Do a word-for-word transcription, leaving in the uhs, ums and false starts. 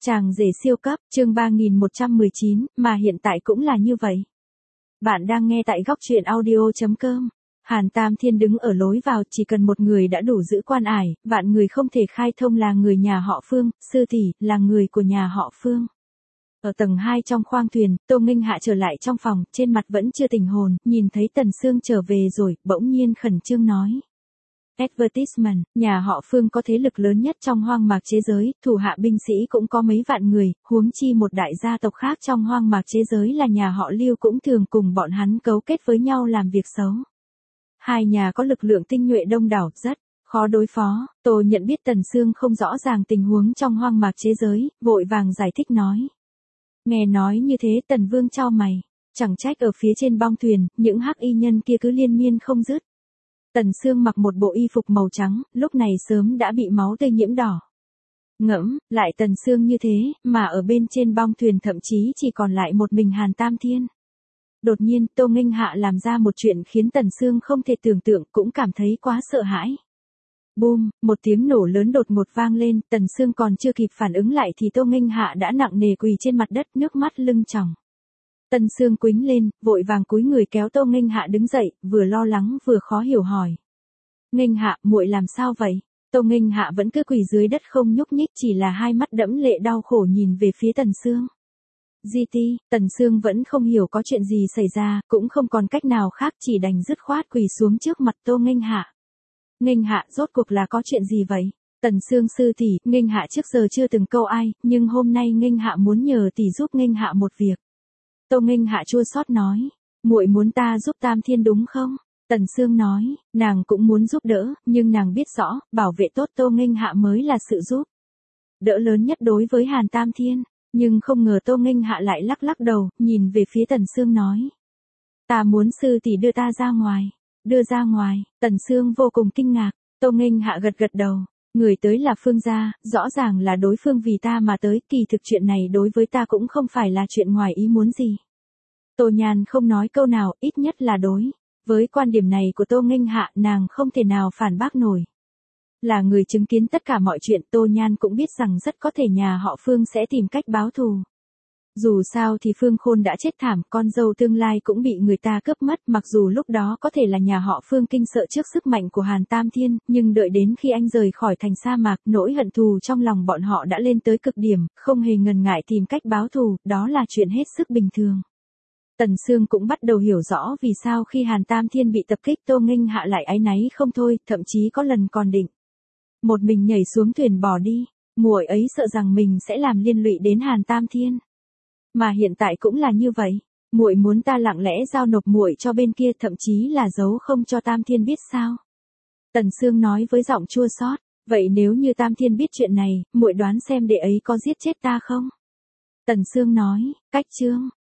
Chàng rể siêu cấp, chương ba nghìn một trăm mười chín, mà hiện tại cũng là như vậy. Bạn đang nghe tại góc truyện audio chấm com. Hàn Tam Thiên đứng ở lối vào, chỉ cần một người đã đủ giữ quan ải, vạn người không thể khai thông là người nhà họ Phương, sư tỷ, là người của nhà họ Phương. Ở tầng hai trong khoang thuyền, Tô Nghênh Hạ trở lại trong phòng, trên mặt vẫn chưa tỉnh hồn, nhìn thấy Tần Sương trở về rồi, bỗng nhiên khẩn trương nói. Advertisement, nhà họ Phương có thế lực lớn nhất trong hoang mạc chế giới, thủ hạ binh sĩ cũng có mấy vạn người, huống chi một đại gia tộc khác trong hoang mạc chế giới là nhà họ Lưu cũng thường cùng bọn hắn cấu kết với nhau làm việc xấu. Hai nhà có lực lượng tinh nhuệ đông đảo, rất khó đối phó. Tô nhận biết Tần Sương không rõ ràng tình huống trong hoang mạc chế giới, vội vàng giải thích nói. Nghe nói như thế Tần Vương chau mày, chẳng trách ở phía trên bong thuyền, những hắc y nhân kia cứ liên miên không dứt. Tần Sương mặc một bộ y phục màu trắng, lúc này sớm đã bị máu tươi nhiễm đỏ. Ngẫm, lại Tần Sương như thế, mà ở bên trên bong thuyền thậm chí chỉ còn lại một mình Hàn Tam Thiên. Đột nhiên, Tô Nghênh Hạ làm ra một chuyện khiến Tần Sương không thể tưởng tượng, cũng cảm thấy quá sợ hãi. Boom, một tiếng nổ lớn đột ngột vang lên, Tần Sương còn chưa kịp phản ứng lại thì Tô Nghênh Hạ đã nặng nề quỳ trên mặt đất, nước mắt lưng tròng. Tần Sương quĩnh lên, vội vàng cúi người kéo Tô Nghênh Hạ đứng dậy, vừa lo lắng vừa khó hiểu hỏi. Nghênh Hạ, muội làm sao vậy? Tô Nghênh Hạ vẫn cứ quỳ dưới đất không nhúc nhích, chỉ là hai mắt đẫm lệ đau khổ nhìn về phía Tần Sương. Di ti, Tần Sương vẫn không hiểu có chuyện gì xảy ra, cũng không còn cách nào khác, chỉ đành dứt khoát quỳ xuống trước mặt Tô Nghênh Hạ. Nghênh Hạ, rốt cuộc là có chuyện gì vậy? Tần Sương sư tỷ, Nghênh Hạ trước giờ chưa từng câu ai, nhưng hôm nay Nghênh Hạ muốn nhờ tỷ giúp Nghênh Hạ một việc. Tô Nghênh Hạ chua xót nói, muội muốn ta giúp Tam Thiên đúng không? Tần Sương nói, nàng cũng muốn giúp đỡ, nhưng nàng biết rõ, bảo vệ tốt Tô Nghênh Hạ mới là sự giúp đỡ lớn nhất đối với Hàn Tam Thiên, nhưng không ngờ Tô Nghênh Hạ lại lắc lắc đầu, nhìn về phía Tần Sương nói, ta muốn sư tỷ đưa ta ra ngoài, đưa ra ngoài. Tần Sương vô cùng kinh ngạc. Tô Nghênh Hạ gật gật đầu, người tới là Phương gia, rõ ràng là đối phương vì ta mà tới, kỳ thực chuyện này đối với ta cũng không phải là chuyện ngoài ý muốn gì. Tô Nhan không nói câu nào, ít nhất là đối với quan điểm này của Tô Nghênh Hạ, nàng không thể nào phản bác nổi. Là người chứng kiến tất cả mọi chuyện, Tô Nhan cũng biết rằng rất có thể nhà họ Phương sẽ tìm cách báo thù. Dù sao thì Phương Khôn đã chết thảm, con dâu tương lai cũng bị người ta cướp mất, mặc dù lúc đó có thể là nhà họ Phương kinh sợ trước sức mạnh của Hàn Tam Thiên, nhưng đợi đến khi anh rời khỏi thành sa mạc, nỗi hận thù trong lòng bọn họ đã lên tới cực điểm, không hề ngần ngại tìm cách báo thù, đó là chuyện hết sức bình thường. Tần Sương cũng bắt đầu hiểu rõ vì sao khi Hàn Tam Thiên bị tập kích Tô Nghênh Hạ lại áy náy không thôi, thậm chí có lần còn định một mình nhảy xuống thuyền bỏ đi, muội ấy sợ rằng mình sẽ làm liên lụy đến Hàn Tam Thiên. Mà hiện tại cũng là như vậy, muội muốn ta lặng lẽ giao nộp muội cho bên kia, thậm chí là giấu không cho Tam Thiên biết sao? Tần Sương nói với giọng chua xót, vậy nếu như Tam Thiên biết chuyện này, muội đoán xem đệ ấy có giết chết ta không? Tần Sương nói, cách chương